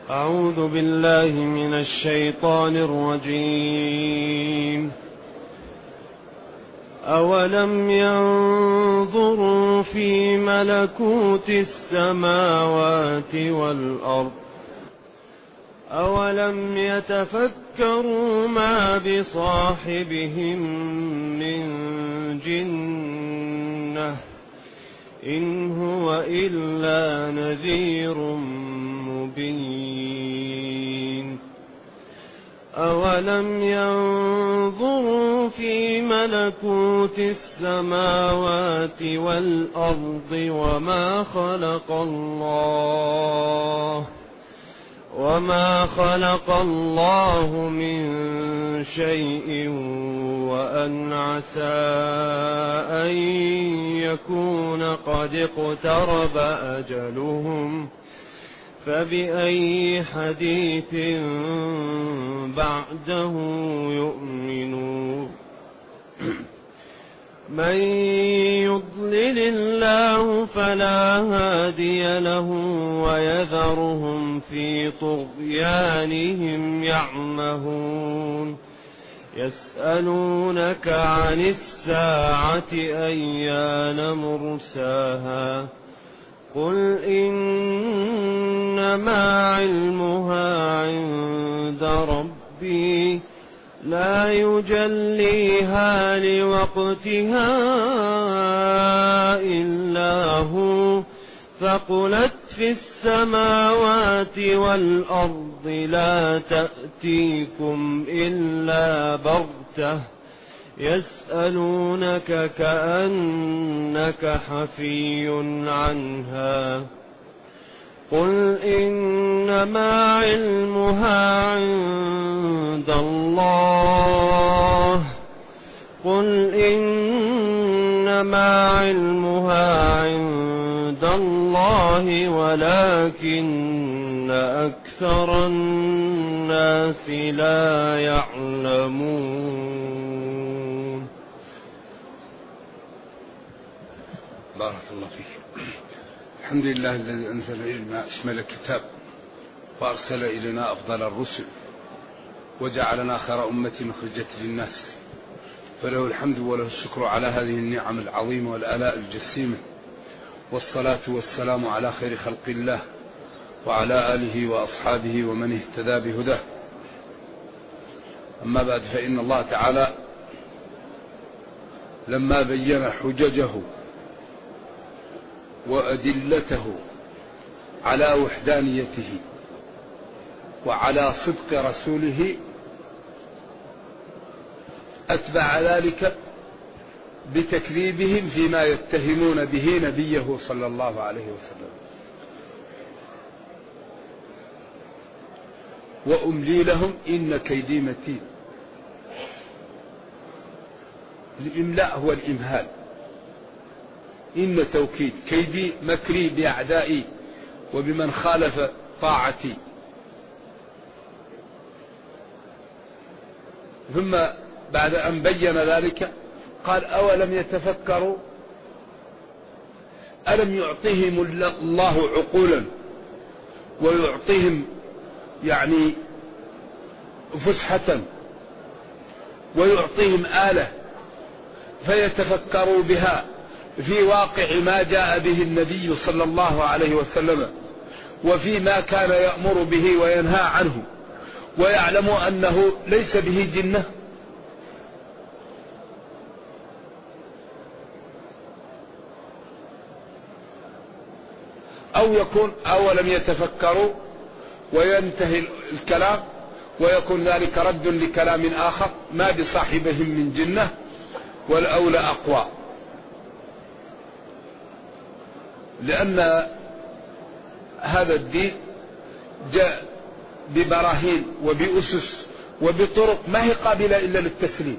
أعوذ بالله من الشيطان الرجيم. أولم ينظروا في ملكوت السماوات والأرض أولم يتفكروا ما بصاحبهم من جنة إن هو إلا نذير مبين. أولم ينظروا في ملكوت السماوات والأرض وما خلق الله من شيء وأن عسى أن يكون قد اقترب أجلهم فبأي حديث بعده يؤمنون. من يضلل الله فلا هادي له ويذرهم في طغيانهم يعمهون. يسألونك عن الساعة أيان مرساها قل إنما علمها عند ربي لا يجليها لوقتها إلا هو ثقلت في السماوات والأرض لا تأتيكم إلا بغتة يسألونك كأنك حفي عنها قل إنما علمها عند الله ولكن أكثر الناس لا يعلمون. بارك الله فيك. الحمد لله الذي أنزل إلينا أشمل الكتاب وأرسل إلينا أفضل الرسل وجعلنا خير أمة أخرجت للناس، فله الحمد وله الشكر على هذه النعم العظيمة والآلاء الجسيمة، والصلاة والسلام على خير خلق الله وعلى آله وأصحابه ومن اهتدى بهداه. أما بعد، فإن الله تعالى لما بين حججه وأدلته على وحدانيته وعلى صدق رسوله أتبع ذلك بتكذيبهم فيما يتهمون به نبيه صلى الله عليه وسلم. وأملي لهم إن كيدي متين. الإملاء هو الإمهال، إن توكيد، كيدي مكري بأعدائي وبمن خالف طاعتي. ثم بعد أن بين ذلك قال أولم يتفكروا، ألم يعطيهم الله عقولا ويعطيهم يعني فسحة ويعطيهم آلة فيتفكروا بها في واقع ما جاء به النبي صلى الله عليه وسلم وفيما كان يأمر به وينهى عنه، ويعلموا أنه ليس به جنة؟ أو يكون أولم يتفكروا وينتهي الكلام ويكون ذلك رد لكلام آخر ما بصاحبهم من جنة والأولى أقوى، لأن هذا الدين جاء ببراهين وبأسس وبطرق ما هي قابلة إلا للتسليم.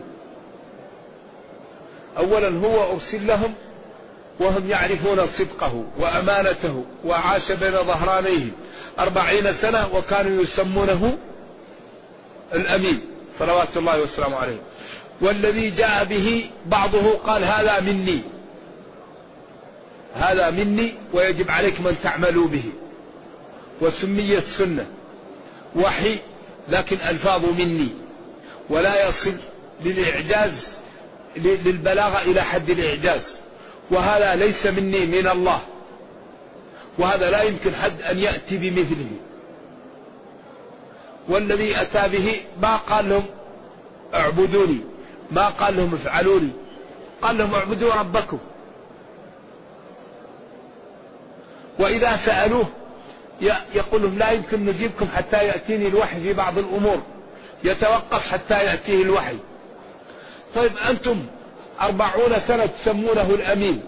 أولا هو أرسل لهم وهم يعرفون صدقه وأمانته، وعاش بين ظهرانيه 40 سنة وكانوا يسمونه الأمين صلوات الله والسلام عليه. والذي جاء به بعضه قال هذا مني ويجب عليكم أن تعملوا به، وسمي السنة وحي لكن ألفاظ مني، ولا يصل للإعجاز للبلاغة إلى حد الإعجاز، وهذا ليس مني من الله، وهذا لا يمكن حد أن يأتي بمثله. والذي أتى به ما قال لهم اعبدوني، ما قال لهم افعلوني، قال لهم اعبدوا ربكم. وإذا سألوه يقول لهم لا يمكن نجيبكم حتى يأتيني الوحي في بعض الأمور، يتوقف حتى يأتيه الوحي. طيب أنتم 40 سنة تسمونه الأمين،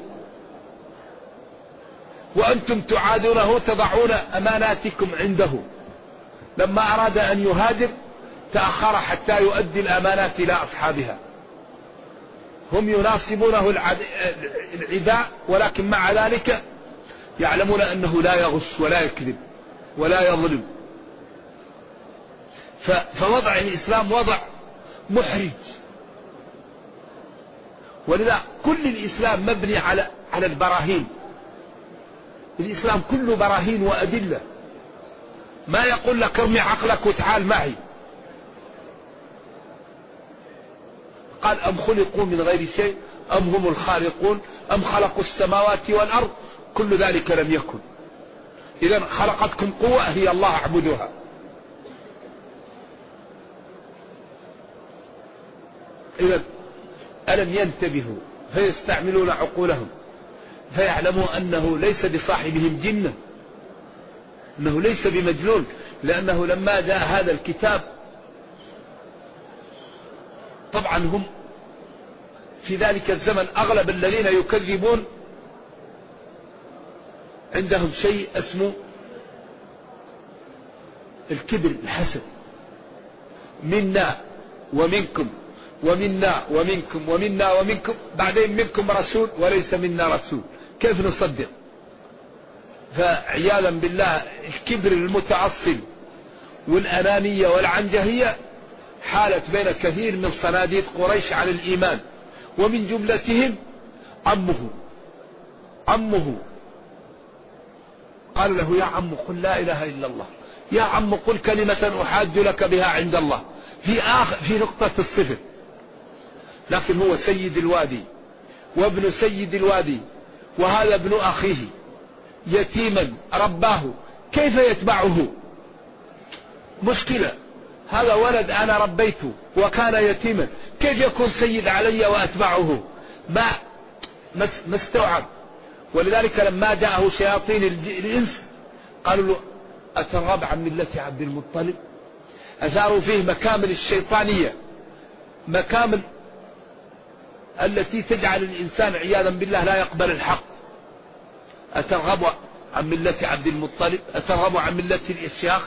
وأنتم تعادونه، تضعون أماناتكم عنده. لما أراد أن يهاجر تأخر حتى يؤدي الأمانات إلى أصحابها. هم يناصبونه العداء، ولكن مع ذلك يعلمون أنه لا يغش ولا يكذب ولا يظلم. فوضع الإسلام وضع محرج، ولذا كل الإسلام مبني على البراهين. الإسلام كله براهين وأدلة، ما يقول لك ارمي عقلك وتعال معي. قال أم خلقوا من غير شيء أم هم الخالقون أم خلقوا السماوات والأرض، كل ذلك لم يكن. إذن خلقتكم قوة هي الله اعبدوها. إذن ألم ينتبهوا فيستعملون عقولهم فيعلموا أنه ليس بصاحبهم جنة، أنه ليس بمجنون، لأنه لما جاء هذا الكتاب طبعا هم في ذلك الزمن أغلب الذين يكذبون عندهم شيء اسمه الكبر، الحسد، منا ومنكم ومنا ومنكم ومنا ومنكم، بعدين منكم رسول وليس منا رسول، كيف نصدق؟ فعياذا بالله الكبر المتعصب والأنانية والعنجهية حالت بين كثير من صناديد قريش على الإيمان، ومن جملتهم عمه قال له يا عم قل لا إله إلا الله، يا عم قل كلمة أحاج لك بها عند الله، في نقطة الصفر. لكن هو سيد الوادي وابن سيد الوادي، وهذا ابن أخيه يتيما رباه، كيف يتبعه؟ مشكلة. هذا ولد أنا ربيته وكان يتيما، كيف يكون سيد علي وأتبعه؟ ما استوعب. ولذلك لما جاءه شياطين الإنس قالوا له أترغب عن ملة عبد المطلب؟ أثاروا فيه مكامل الشيطانية، مكامل التي تجعل الإنسان عياذا بالله لا يقبل الحق. أترغب عن ملة عبد المطلب؟ أترغب عن ملة الإشياخ؟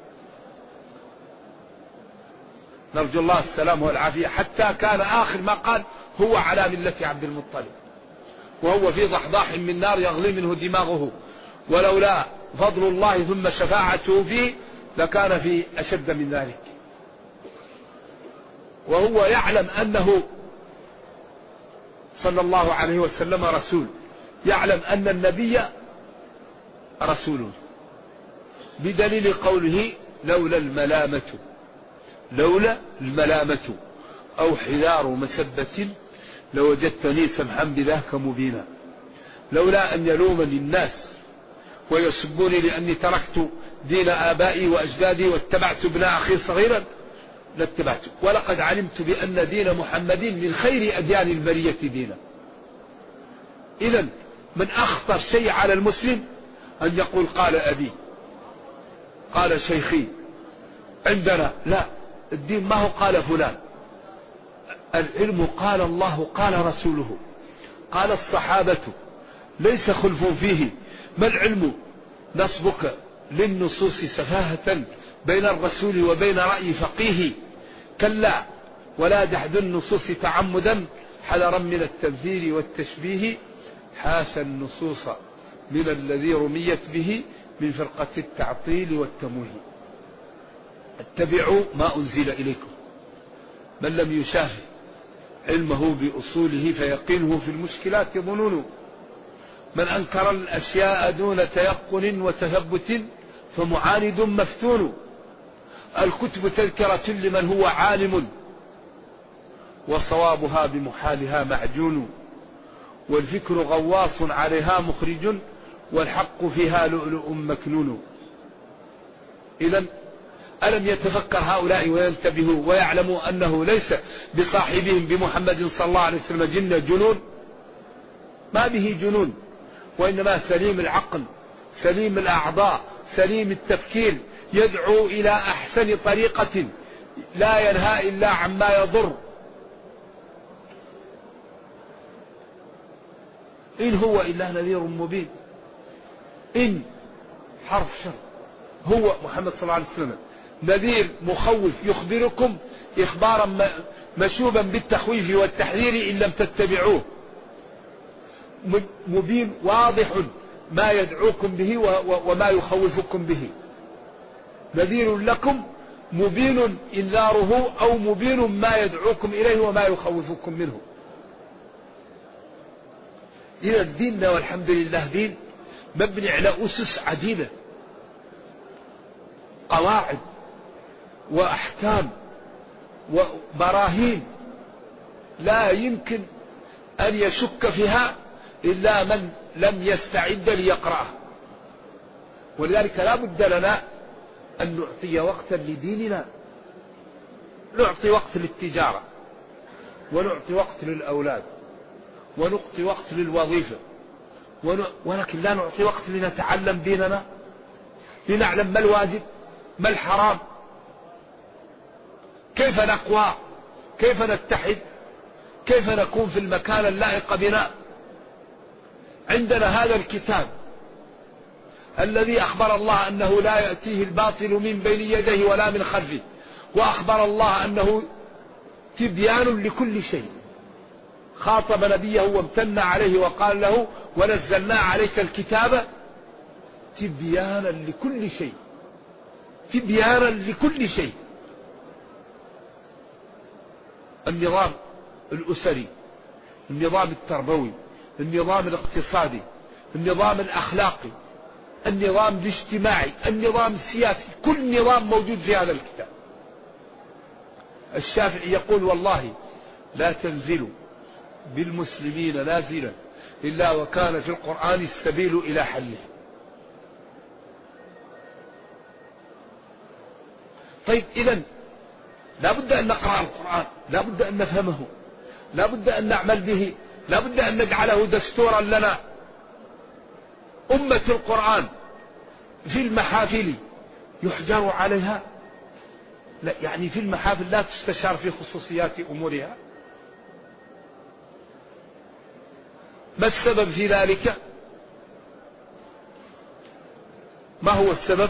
نرجو الله السلام والعافية. حتى كان آخر ما قال هو على ملة عبد المطلب، وهو في ضحضاح من نار يغلي منه دماغه، ولولا فضل الله ثم شفاعته فيه لكان في أشد من ذلك. وهو يعلم أنه صلى الله عليه وسلم رسول، يعلم أن النبي رسول، بدليل قوله لولا الملامة أو حذار مسبة لوجدتني سمحا بذاك مبينا. لولا أن يلومني الناس ويسبوني لأني تركت دين آبائي وأجدادي واتبعت ابن أخي صغيرا لاتبعته، ولقد علمت بأن دين محمد من خير أديان البرية دينا. إذن من أخطر شيء على المسلم أن يقول قال أبي، قال شيخي، عندنا لا، الدين ما هو قال فلان، العلم قال الله قال رسوله قال الصحابة، ليس خلف فيه. ما العلم؟ نصبك للنصوص سفاهة بين الرسول وبين رأي فقيه، كلا ولا جحد النصوص تعمدا حذرا من التمثيل والتشبيه، حاس النصوص من الذي رميت به من فرقة التعطيل والتمويه. اتبعوا ما أنزل إليكم. من لم يشاهد علمه بأصوله فيقينه في المشكلات ظنون. من أنكر الأشياء دون تيقن وتثبت فمعاند مفتون. الكتب تذكرة لمن هو عالم، وصوابها بمحالها معجون، والفكر غواص عليها مخرج، والحق فيها لؤلؤ مكنون. إذن ألم يتفكر هؤلاء وينتبهوا ويعلموا أنه ليس بصاحبهم بمحمد صلى الله عليه وسلم جنون؟ ما به جنون، وإنما سليم العقل، سليم الأعضاء، سليم التفكير، يدعو إلى أحسن طريقة لا ينهى إلا عما يضر. إن هو إلا نذير مبين. إن حرف شر، هو محمد صلى الله عليه وسلم نذير مخوف يخبركم إخبارا مشوبا بالتخويف والتحذير إن لم تتبعوه، مبين واضح ما يدعوكم به وما يخوفكم به. نذير لكم مبين إنذاره، أو مبين ما يدعوكم إليه وما يخوفكم منه. إذا ديننا والحمد لله دين مبني على أسس عديدة، قواعد وأحكام وبراهين لا يمكن أن يشك فيها إلا من لم يستعد ليقرأها. ولذلك لا بد لنا أن نعطي وقتا لديننا، نعطي وقت للتجارة، ونعطي وقت للأولاد، ونعطي وقت للوظيفة، ولكن لا نعطي وقت لنتعلم ديننا، لنعلم ما الواجب ما الحرام، كيف نقوى، كيف نتحد، كيف نكون في المكان اللائق بنا. عندنا هذا الكتاب الذي أخبر الله أنه لا يأتيه الباطل من بين يديه ولا من خلفه، وأخبر الله أنه تبيان لكل شيء. خاطب نبيه وامتن عليه وقال له: ونزلنا عليك الكتاب تبيانا لكل شيء، تبيانا لكل شيء. النظام الأسري، النظام التربوي، النظام الاقتصادي، النظام الأخلاقي، النظام الاجتماعي، النظام السياسي، كل نظام موجود في هذا الكتاب. الشافعي يقول: والله لا تنزل بالمسلمين نازلا إلا وكان في القرآن السبيل إلى حله. طيب، إذن لا بد أن نقرأ القرآن، لا بد أن نفهمه، لا بد أن نعمل به، لا بد أن نجعله دستورا لنا. أمة القرآن في المحافل يحجر عليها، لا يعني في المحافل لا تستشار في خصوصيات أمورها. ما السبب في ذلك؟ ما هو السبب؟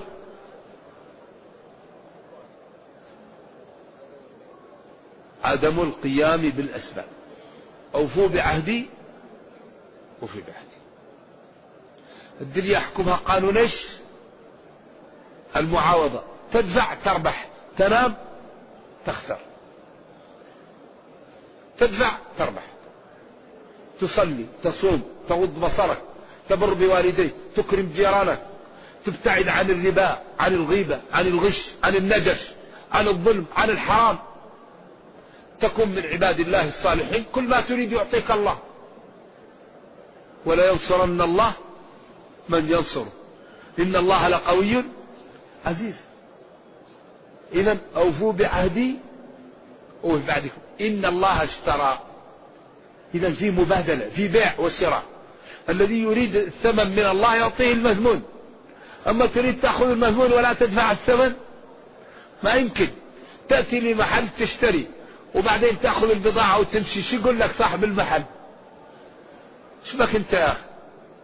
عدم القيام بالأسباب. أوفوا بعهدي وفي بعهدي. الدنيا يحكمها قانون ايش؟ المعاوضة. تدفع تربح، تنام تخسر، تدفع تربح، تصلي، تصوم، تغض بصرك، تبر بوالديك، تكرم جيرانك، تبتعد عن الربا، عن الغيبة، عن الغش، عن النجش، عن الظلم، عن الحرام، تكون من عباد الله الصالحين. كل ما تريد يعطيك الله. ولا ينصرن الله من ينصره إن الله لقوي عزيز. إذن أوفوا بعهدي وفي بعدكم إن الله اشترى. إذن في مبادلة، في بيع وشراء. الذي يريد الثمن من الله يعطيه المثمون. أما تريد تأخذ المثمون ولا تدفع الثمن، ما يمكن. تأتي لمحل تشتري وبعدين تأخذ البضاعة وتمشي، شو يقول لك صاحب المحل؟ شو بك انت يا أخي؟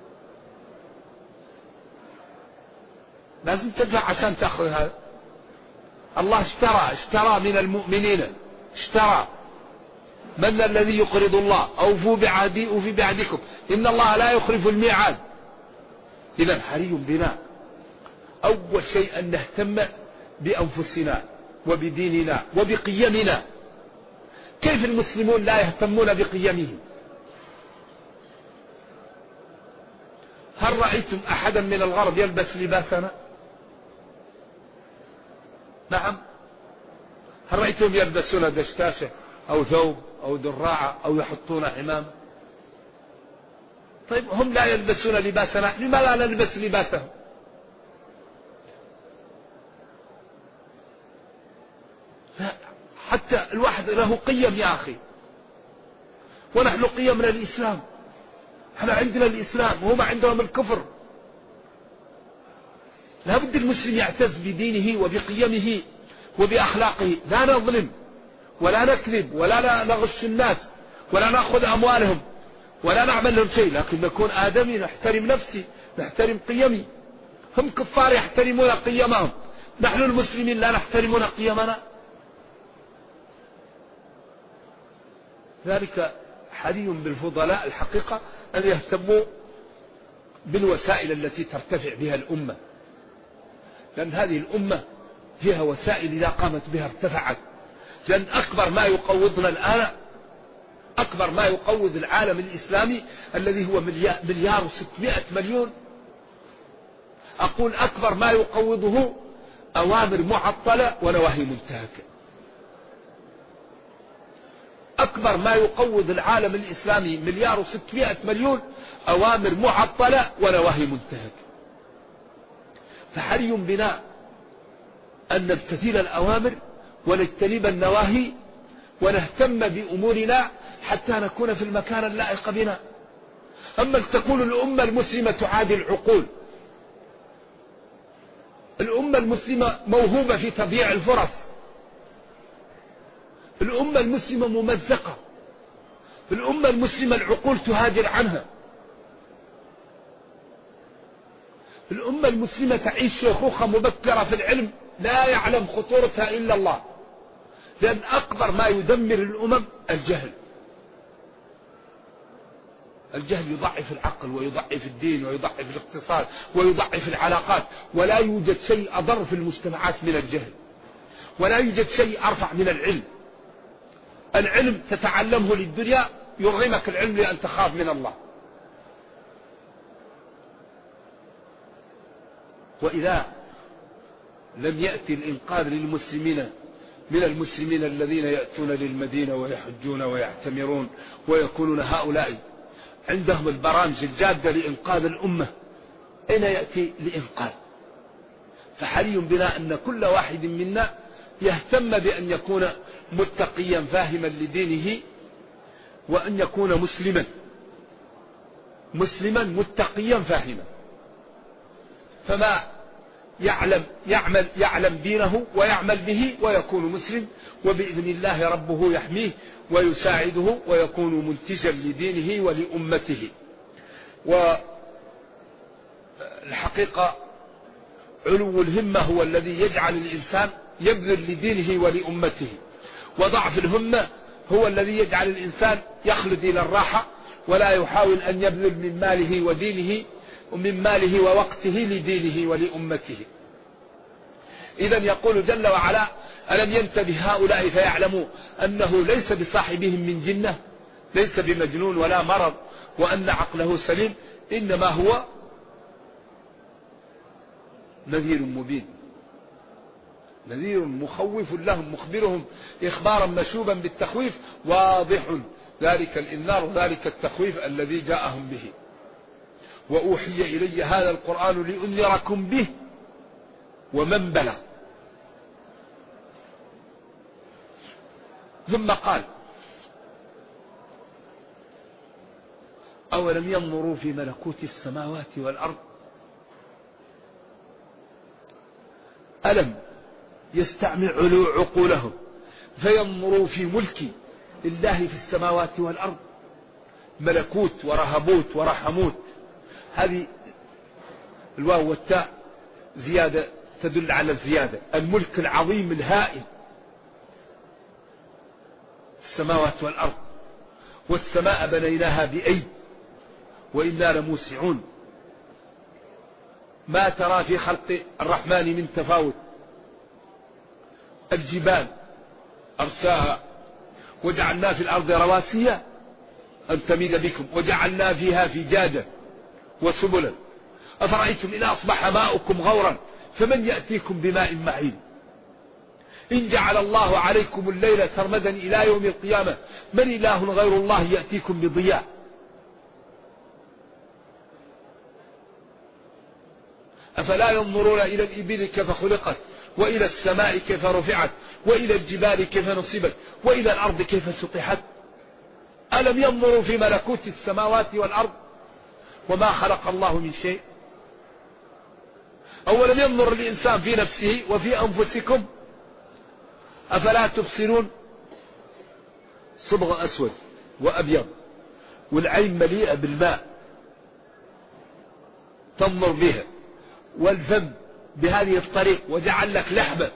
لازم تدفع عشان تأخذ هذا. الله اشترى من المؤمنين، اشترى. من الذي يقرض الله؟ أوفوا بعهدي وفي بعهدكم إن الله لا يخلف الميعاد. إذن حري بنا أول شيء أن نهتم بأنفسنا وبديننا وبقيمنا. كيف المسلمون لا يهتمون بقيمهم؟ هل رأيتم أحدا من الغرب يلبس لباسنا؟ نعم، هل رأيتهم يلبسون دشكاشة أو ثوب أو دراعة أو يحطون حمام؟ طيب هم لا يلبسون لباسنا، لما لا نلبس لباسهم؟ لا، حتى الواحد له قيم يا أخي، ونحن قيمنا الإسلام، احنا عندنا الإسلام وهم عندهم الكفر. لا بد المسلم يعتز بدينه وبقيمه وبأخلاقه، لا نظلم ولا نكذب ولا نغش الناس ولا نأخذ أموالهم ولا نعمل لهم شيء، لكن نكون آدمي، نحترم نفسي، نحترم قيمي. هم كفار يحترمون قيمهم، نحن المسلمين لا نحترمون قيمنا. ذلك حري بالفضلاء الحقيقة أن يهتموا بالوسائل التي ترتفع بها الأمة، لأن هذه الأمة فيها وسائل إذا قامت بها ارتفعت. لأن أكبر ما يقوضنا الآن، أكبر ما يقوض العالم الإسلامي الذي هو مليار وستمائة مليون، أقول أكبر ما يقوضه أوامر معطلة ونواهي منتهكة. أكبر ما يقوض العالم الإسلامي مليار وستمائة مليون أوامر معطلة ونواهي منتهكة. فحري بنا أن نمتثل الأوامر ونجتنب النواهي ونهتم بأمورنا حتى نكون في المكان اللائق بنا. أما تكون الأمة المسلمة تعادي العقول، الأمة المسلمة موهوبة في تضييع الفرص، الأمة المسلمة ممزقة، الأمة المسلمة العقول تهاجر عنها، الأمة المسلمة تعيش شيخوخة مبكرة في العلم لا يعلم خطورتها إلا الله. لأن أكبر ما يدمر الأمم الجهل. الجهل يضعف العقل ويضعف الدين ويضعف الاقتصاد ويضعف العلاقات، ولا يوجد شيء أضر في المجتمعات من الجهل، ولا يوجد شيء أرفع من العلم. العلم تتعلمه للدنيا يرغمك العلم لأن تخاف من الله. وإذا لم يأتي الإنقاذ للمسلمين من المسلمين الذين يأتون للمدينة ويحجون ويعتمرون ويكونون هؤلاء عندهم البرامج الجادة لإنقاذ الأمة، أين يأتي لإنقاذ؟ فحري بنا أن كل واحد منا يهتم بأن يكون متقيا فاهما لدينه، وأن يكون مسلما متقيا فاهما. فما يعلم دينه ويعمل به ويكون مسلم، وبإذن الله ربه يحميه ويساعده ويكون منتجا لدينه ولأمته. والحقيقة علو الهمة هو الذي يجعل الإنسان يبذل لدينه ولأمته، وضعف الهمة هو الذي يجعل الإنسان يخلد إلى الراحة ولا يحاول أن يبذل من ماله ودينه ومن ماله ووقته لدينه ولأمته. إذن يقول جل وعلا: ألم ينتبه هؤلاء فيعلموا أنه ليس بصاحبهم من جنة، ليس بمجنون ولا مرض، وأن عقله سليم، إنما هو نذير مبين، نذير مخوف لهم مخبرهم إخبارا مشوبا بالتخويف واضح ذلك الإنذار ذلك التخويف الذي جاءهم به. وأوحي إلي هذا القرآن لأنذركم به ومن بلغ. ثم قال: أولم ينظروا في ملكوت السماوات والأرض، ألم يستعملوا عقولهم فينظروا في ملك الله في السماوات والأرض؟ ملكوت ورهبوت ورحموت، هذه الواو والتاء زيادة تدل على الزيادة. الملك العظيم الهائل، السماوات والأرض، والسماء بنيناها بأيد وإنا لموسعون. ما ترى في خلق الرحمن من تفاوت. الجبال أرساها وجعلنا في الأرض رواسي أن تميد بكم وجعلنا فيها فجاجا وسبلا. أفرأيتم إن أصبح ماؤكم غورا فمن يأتيكم بماء معين. إن جعل الله عليكم الليل سرمدا إلى يوم القيامة من إله غير الله يأتيكم بضياء. أفلا ينظرون إلى الإبل كيف خلقت وإلى السماء كيف رفعت وإلى الجبال كيف نصبت وإلى الأرض كيف سطحت ألم ينظروا في ملكوت السماوات والأرض وما خلق الله من شيء. أولم ينظر الإنسان في نفسه وفي أنفسكم أفلا تبصرون. صبغ أسود وأبيض والعين مليئة بالماء تنظر بها والفم بهذه الطريق وجعل لك لحمة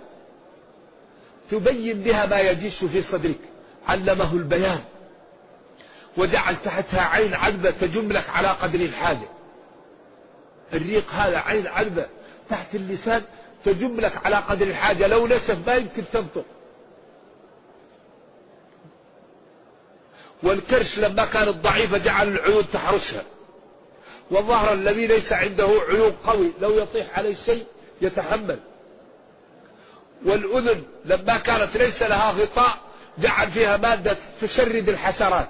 تبين بها ما يجيش في صدرك علمه البيان وجعل تحتها عين عذبة تجملك على قدر الحاجة. الريق هذا عين عذبة تحت اللسان تجملك على قدر الحاجة لو نشف ما يمكن تنطق. والكرش لما كانت ضعيفة جعل العيون تحرسها. والظهر الذي ليس عنده عيون قوي لو يطيح عليه شيء يتحمل. والأذن لما كانت ليس لها غطاء جعل فيها مادة تشرد الحشرات.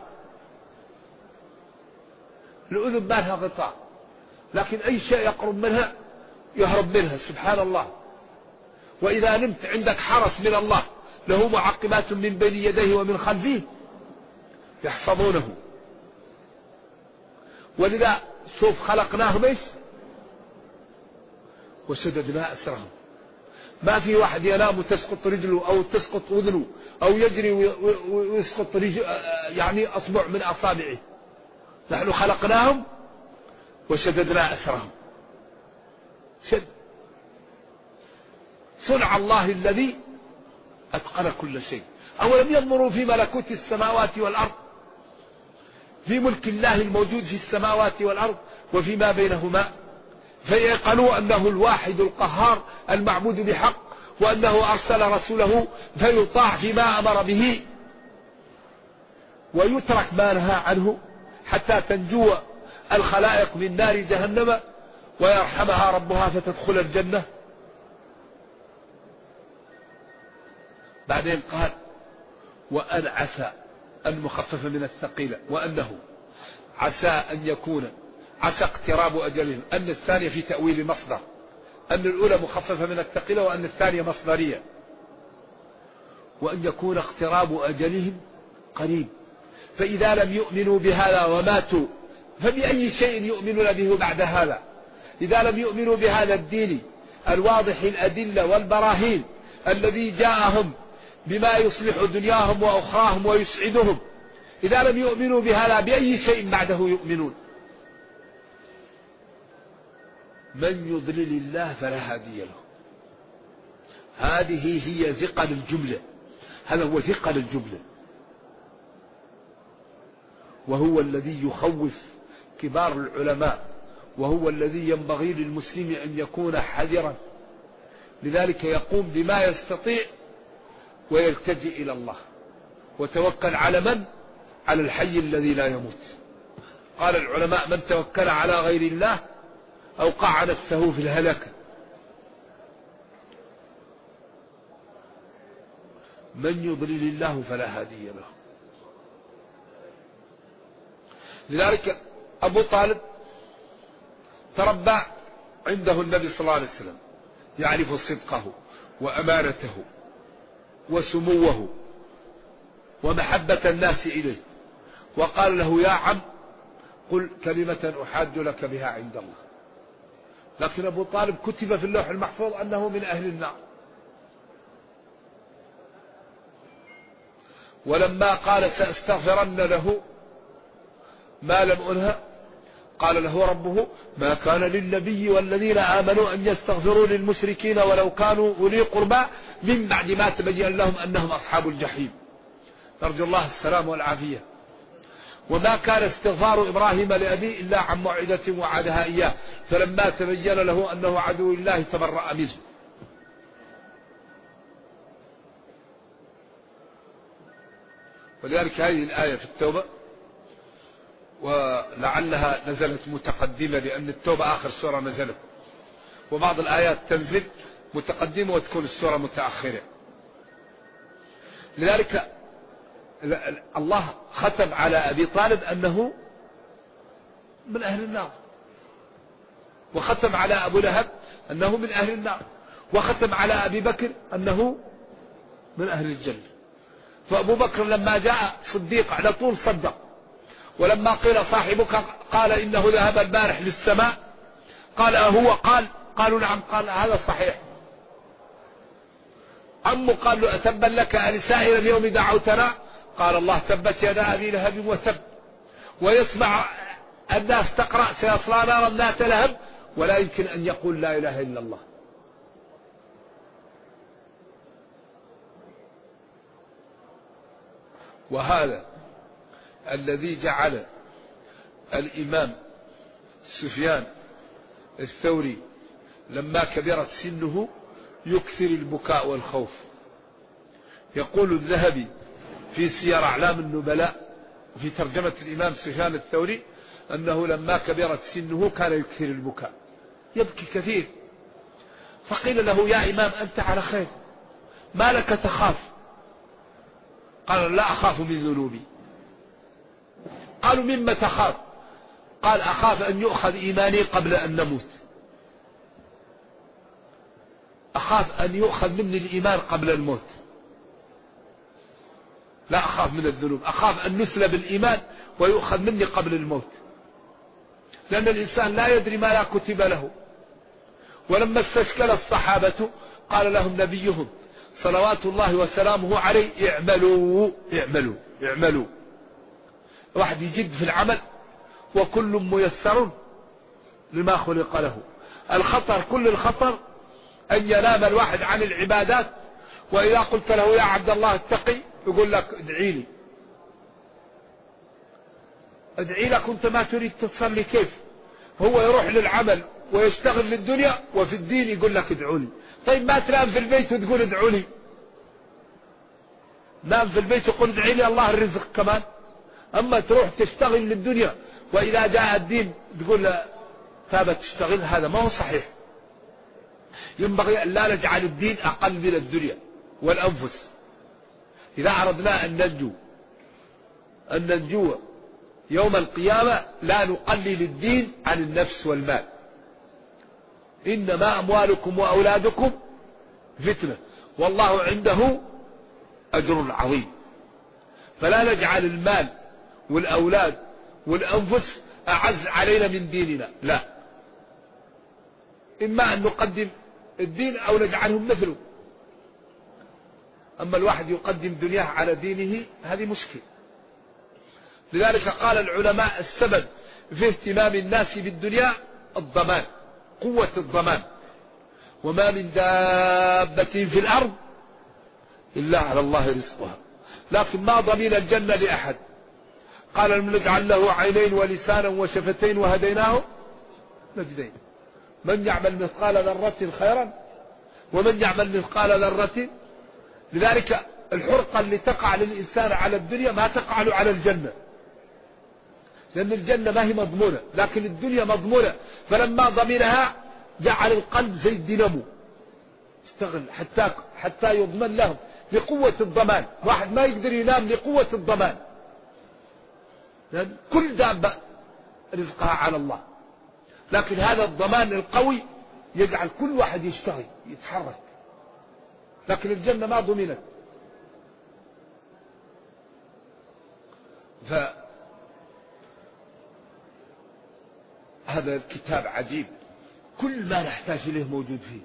الأذن ما لها غطاء لكن أي شيء يقرب منها يهرب منها سبحان الله. وإذا نمت عندك حرس من الله له معقبات من بين يديه ومن خلفه يحفظونه. ولذا شوف خلقناهم ايش وشددنا أسرهم. ما في واحد ينام وتسقط رجله أو تسقط أذنه أو يجري ويسقط يعني أصبع من أصابعه. نحن خلقناهم وشددنا أسرهم. شد صنع الله الذي أتقن كل شيء. أولم ينظروا في ملكوت السماوات والأرض في ملك الله الموجود في السماوات والأرض وفيما بينهما فيقنوا أنه الواحد القهار المعبود بحق وأنه أرسل رسوله فيطاع فيما أمر به ويترك ما نهى عنه حتى تنجو الخلائق من نار جهنم ويرحمها ربها فتدخل الجنة. بعدين قال وأن عسى المخفف من الثقيلة وأنه عسى أن يكون عسى اقتراب أجلهم. أن الثانية في تأويل مصدر أن الأولى مخففة من الثقيلة وأن الثانية مصدرية. وأن يكون اقتراب أجلهم قريب. فإذا لم يؤمنوا بهذا وماتوا فبأي شيء يؤمنون به بعد هذا. إذا لم يؤمنوا بهذا الدين الواضح الأدلة والبراهين الذي جاءهم بما يصلح دنياهم وأخراهم ويسعدهم إذا لم يؤمنوا بهذا بأي شيء بعده يؤمنون. من يضلل الله فلا هادي له. هذه هي ثقل الجملة. هذا هو ثقل الجملة وهو الذي يخوف كبار العلماء وهو الذي ينبغي للمسلم أن يكون حذرا. لذلك يقوم بما يستطيع ويلتجئ إلى الله وتوكل على من؟ على الحي الذي لا يموت. قال العلماء من توكل على غير الله أوقع نفسه في الهلكة. من يضلل الله فلا هادي له. لذلك أبو طالب تربى عنده النبي صلى الله عليه وسلم يعرف صدقه وأمانته وسموه ومحبة الناس إليه. وقال له يا عم قل كلمة أحاج لك بها عند الله. لكن أبو طالب كتب في اللوح المحفوظ أنه من أهل النار. ولما قال سأستغفرن له ما لم أنهى قال له ربه ما كان للنبي والذين آمنوا أن يستغفروا للمشركين ولو كانوا أولي قربى من بعد ما تبين لهم أنهم أصحاب الجحيم. نرجو الله السلام والعافية. وما كان استغفار إبراهيم لأبيه إلا عن موعدة وعدها إياه فلما تبين له أنه عدو الله تبرأ منه. ولذلك هذه الآية في التوبة ولعلها نزلت متقدمة لأن التوبة آخر سورة نزلت وبعض الآيات تنزل متقدمة وتكون السورة متأخرة. لذلك الله ختم على أبي طالب أنه من أهل النار، وختم على أبو لهب أنه من أهل النار، وختم على أبي بكر أنه من أهل الجنة. فأبو بكر لما جاء صديق على طول صدق، ولما قيل صاحبك قال إنه ذهب البارح للسماء قال أهو قالوا نعم، قال هذا صحيح. عمه قال له أتبا لك ألسائر اليوم دعوتنا؟ قال الله تبت يدا أبي لهب وتب. ويسمع الناس تقرأ سيصلى نارا ذات لهب ولا يمكن أن يقول لا إله إلا الله. وهذا الذي جعل الإمام سفيان الثوري لما كبرت سنه يكثر البكاء والخوف. يقول الذهبي في سير أعلام النبلاء في ترجمة الإمام سفيان الثوري أنه لما كبرت سنه كان يكثر البكاء، يبكي كثير. فقيل له يا إمام أنت على خير، ما لك تخاف؟ قال لا أخاف من ذنوبي. قالوا مما تخاف؟ قال أخاف أن يؤخذ إيماني قبل أن نموت، أخاف أن يؤخذ مني الإيمان قبل الموت، لا أخاف من الذنوب، أخاف أن نسلب الإيمان ويؤخذ مني قبل الموت، لأن الإنسان لا يدري ما لا كتب له. ولما استشكل الصحابة قال لهم نبيهم صلوات الله وسلامه عليه اعملوا اعملوا اعملوا. واحد يجد في العمل وكل ميسر لما خلق له. الخطر كل الخطر أن ينام الواحد عن العبادات، وإذا قلت له يا عبد الله اتقي يقول لك ادعي لي، ادعي لك وانت ما تريد تصلي. كيف هو يروح للعمل ويشتغل للدنيا وفي الدين يقول لك ادعوا لي؟ طيب ما تنام في البيت وتقول ادعوا لي؟ نام في البيت وقل ادعي لي الله الرزق كمان. أما تروح تشتغل للدنيا وإذا جاء الدين تقول لا ثابت تشتغل، هذا ما هو صحيح. ينبغي أن لا نجعل الدين أقل من الدنيا والأنفس. إذا أردنا أن ننجو يوم القيامة لا نقلل الدين عن النفس والمال. إنما أموالكم وأولادكم فتنة والله عنده أجر عظيم. فلا نجعل المال والأولاد والأنفس أعز علينا من ديننا، لا، إما أن نقدم الدين أو نجعلهم مثله. أما الواحد يقدم دنياه على دينه هذه مشكلة. لذلك قال العلماء السبب في اهتمام الناس بالدنيا الضمان، قوة الضمان. وما من دابة في الأرض إلا على الله رزقها، لكن ما ضمين الجنة لأحد. قال لم نجعل له عينين ولسانا وشفتين وهديناه نجدين، من يعمل مثقال ذرة خيرا ومن يعمل مثقال ذرة. لذلك الحرقة اللي تقع للإنسان على الدنيا ما تقع له على الجنة، لأن الجنة ما هي مضمونة، لكن الدنيا مضمونة. فلما ضمنها جعل القلب زي الدينامو اشتغل حتى يضمن لهم لقوة الضمان. واحد ما يقدر ينام لقوة الضمان، لأن كل دابة رزقها على الله، لكن هذا الضمان القوي يجعل كل واحد يشتغل يتحرك. لكن الجنة ما ضمنت. فهذا الكتاب عجيب، كل ما نحتاج إليه موجود فيه.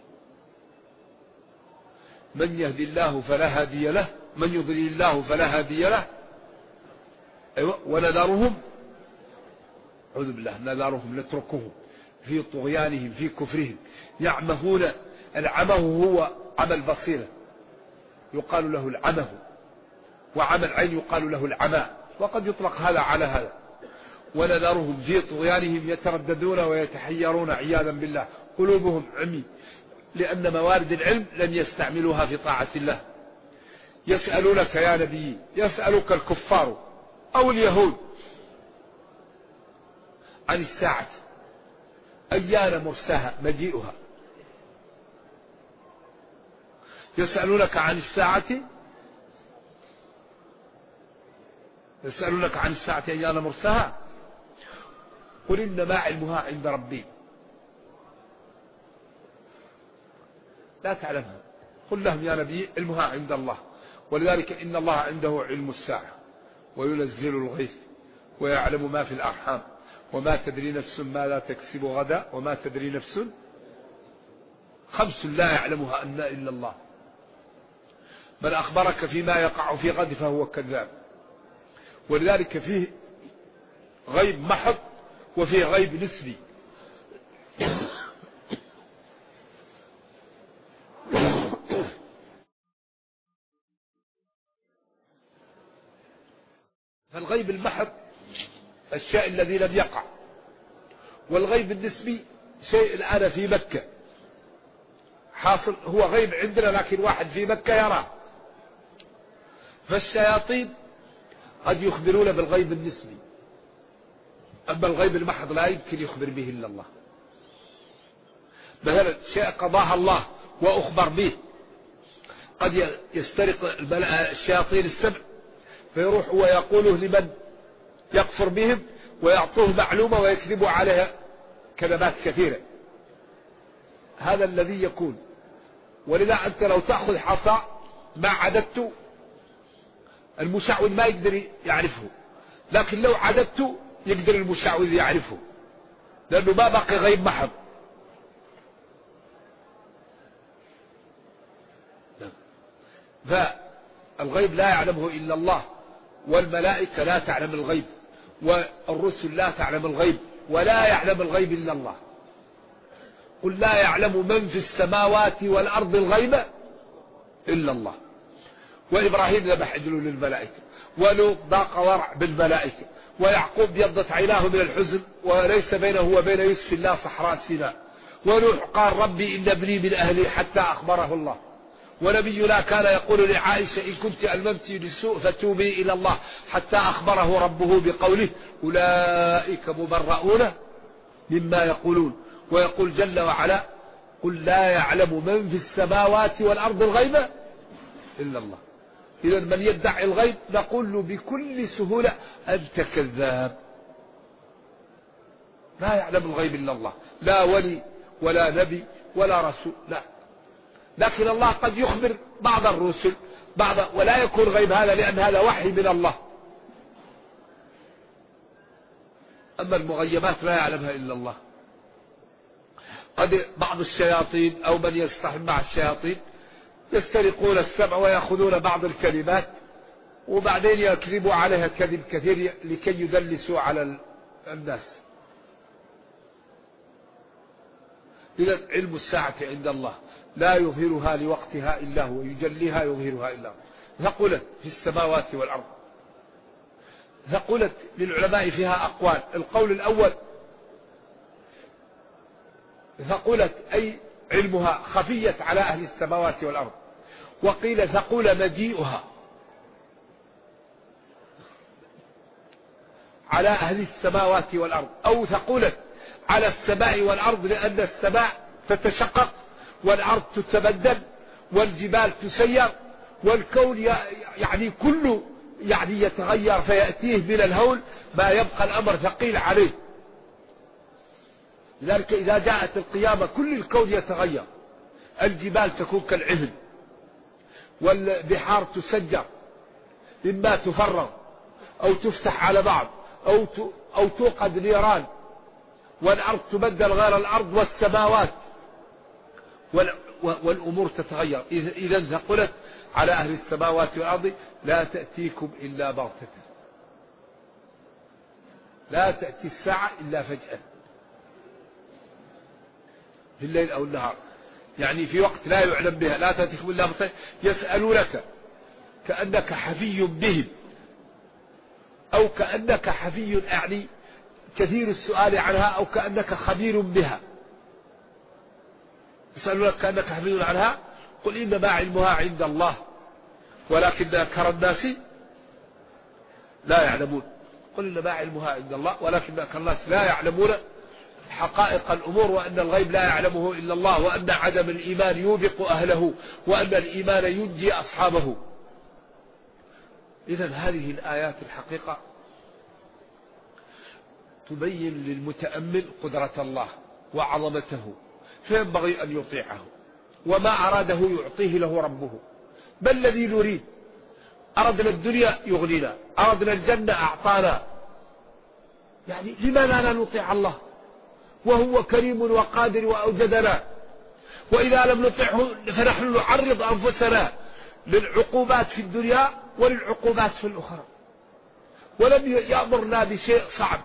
من يهدي الله فلا هادي له، من يضلل الله فلا هادي له. أيوة. ونذرهم، أعوذ بالله، نذرهم نتركهم في طغيانهم في كفرهم يعمهون. العمه هو عمى البصيرة يقال له العمه، وعمى العين يقال له العمى، وقد يطلق هذا على هذا. ونذرهم في طغيانهم يترددون ويتحيرون عياذا بالله، قلوبهم عمي، لأن موارد العلم لم يستعملوها في طاعة الله. يسألونك يا نبي، يسألك الكفار أو اليهود عن الساعة أيان مرساها مجيئها. يسألونك عن الساعة يسألونك عن الساعة أيان مرساها قل إنما علمها عند ربي لا تعلمها. قل لهم يا نبي علمها عند الله، ولذلك إن الله عنده علم الساعة وينزل الغيث ويعلم ما في الأرحام وما تدري نفس ماذا تكسب غدا وما تدري نفس. 5 لا يعلمها إلا الله. من أخبرك فيما يقع في غد فهو كذاب. ولذلك فيه غيب محض وفيه غيب نسبي. فالغيب المحض الشيء الذي لم يقع، والغيب النسبي شيء الآن في مكة حاصل، هو غيب عندنا لكن واحد في مكة يراه. فالشياطين قد يخبرون بالغيب النسبي، أما الغيب المحض لا يمكن يخبر به إلا الله. مثلا شيء قضاها الله وأخبر به، قد يسترق الشياطين السبع فيروح ويقوله لمن يكفر بهم ويعطوه معلومة ويكذبوا عليها كذبات كثيرة. هذا الذي يكون. ولذا أنت لو تأخذ حصى ما عددت المشعوذ ما يقدر يعرفه، لكن لو عددت يقدر المشعوذ يعرفه، لأنه ما بقي غيب محض. فالغيب لا يعلمه إلا الله، والملائكة لا تعلم الغيب، والرسل لا تعلم الغيب، ولا يعلم الغيب إلا الله. قل لا يعلم من في السماوات والأرض الغيب إلا الله. وإبراهيم ذبح عجله للملائكة، ولوط ضاق ورع بالملائكة، ويعقوب بيضت عيناه من الحزن وليس بينه وبين يوسف الله صحراء سيناء، ونوح قال ربي إن ابني من أهلي حتى أخبره الله. ونبينا كان يقول لعائشة إن كنت ألممت للسوء فتوبي إلى الله حتى أخبره ربه بقوله أولئك مبرؤون مما يقولون. ويقول جل وعلا قل لا يعلم من في السماوات والأرض الغيب إلا الله. إذا من يدعي الغيب نقول له بكل سهولة أنت كذاب، لا يعلم الغيب إلا الله، لا ولي ولا نبي ولا رسول، لا. لكن الله قد يخبر بعض الرسل ولا يكون غيب هذا لأن هذا وحي من الله. أما المغيبات لا يعلمها إلا الله. قد بعض الشياطين أو من يصطحب مع الشياطين يسترقون السمع ويأخذون بعض الكلمات وبعدين يكذبوا عليها كذب كثير لكي يدلسوا على الناس. إذا علم الساعة عند الله لا يظهرها لوقتها إلا هو، يجليها يظهرها إلا هو. ثقلت في السماوات والأرض. ثقلت للعلماء فيها أقوال. القول الأول ثقلت أي علمها خفيت على أهل السماوات والأرض، وقيل ثقل مجيئها على أهل السماوات والأرض، أو ثقلت على السماء والأرض لأن السماء تتشقق والأرض تتبدل والجبال تسير والكون يعني كله يعني يتغير فيأتيه من الهول ما يبقى الأمر ثقيل عليه. لذلك إذا جاءت القيامة كل الكون يتغير، الجبال تكون كالعهن والبحار تسجر إما تفرغ أو تفتح على بعض أو توقد نيران، والأرض تبدل غير الأرض والسماوات والأمور تتغير. إذا ثقلت على أهل السماوات والأرض لا تأتيكم إلا بغتة، لا تأتي الساعة إلا فجأة في الليل أو النهار، يعني في وقت لا يعلم بها، لا تأتيكم إلا بغتة. يسألونك كأنك حفي بهم أو كأنك حفي يعني كثير السؤال عنها أو كأنك خبير بها. يسألونك كأنك حفي عنها قل إنما علمها عند الله ولكن أكثر الناس لا يعلمون. قل إنما علمها عند الله ولكن أكثر الناس لا يعلمون حقائق الأمور، وأن الغيب لا يعلمه إلا الله، وأن عدم الإيمان يوبق أهله، وأن الإيمان ينجي أصحابه. إذن هذه الآيات الحقيقة تبين للمتأمل قدرة الله وعظمته، فينبغي أن يطيعه، وما أراده يعطيه له ربه. بل الذي نريد، أردنا الدنيا يغنينا، أردنا الجنة أعطانا، يعني لماذا لا نطيع الله وهو كريم وقادر وأوجدنا؟ وإذا لم نطيعه فنحن نعرض أنفسنا للعقوبات في الدنيا وللعقوبات في الأخرى، ولم يأمرنا بشيء صعب.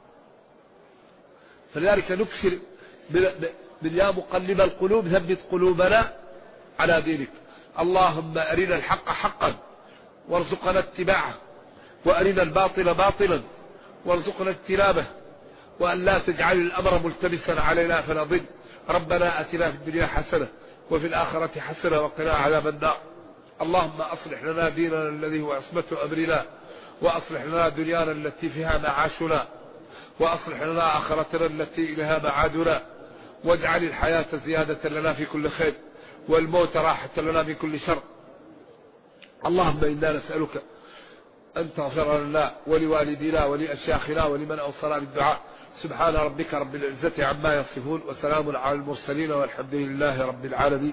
فلذلك نكثر من يا مقلب القلوب ثبت قلوبنا على دينك. اللهم أرنا الحق حقا وارزقنا اتباعه، وأرنا الباطل باطلا وارزقنا اجتنابه، وأن لا تجعل الأمر ملتبسا علينا فنضل. ربنا أتنا في الدنيا حسنة وفي الآخرة حسنة وقنا عذاب النار. اللهم أصلح لنا ديننا الذي هو عصمة أمرنا، وأصلح لنا دنيانا التي فيها معاشنا، وأصلح لنا آخرتنا التي إليها معادنا، واجعل الحياة زيادة لنا في كل خير، والموت راحة لنا من كل شر. اللهم إنا نسألك أن تغفر لنا ولوالدينا ولأشياخنا ولمن أوصانا بالدعاء. سبحان ربك رب العزة عما يصفون، وسلام على المرسلين، والحمد لله رب العالمين.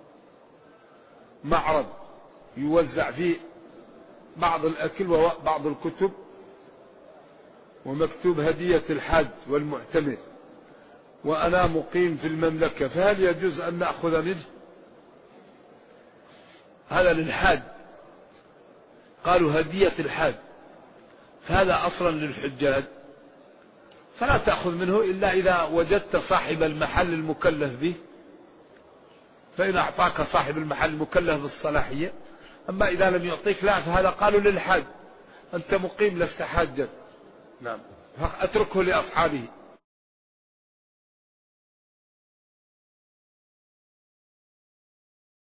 معرض يوزع فيه بعض الأكل وبعض الكتب، ومكتوب هدية الحاج والمعتمر، وأنا مقيم في المملكة، فهل يجوز أن نأخذ منه؟ هذا للحاج، قالوا هدية الحاج، فهذا أصلا للحجاج، فلا تأخذ منه إلا إذا وجدت صاحب المحل المكلف به، فإن أعطاك صاحب المحل المكلف بالصلاحية. أما إذا لم يعطيك لا، فهذا قالوا للحاج، أنت مقيم لست حاجا. نعم، أتركه لأصحابه.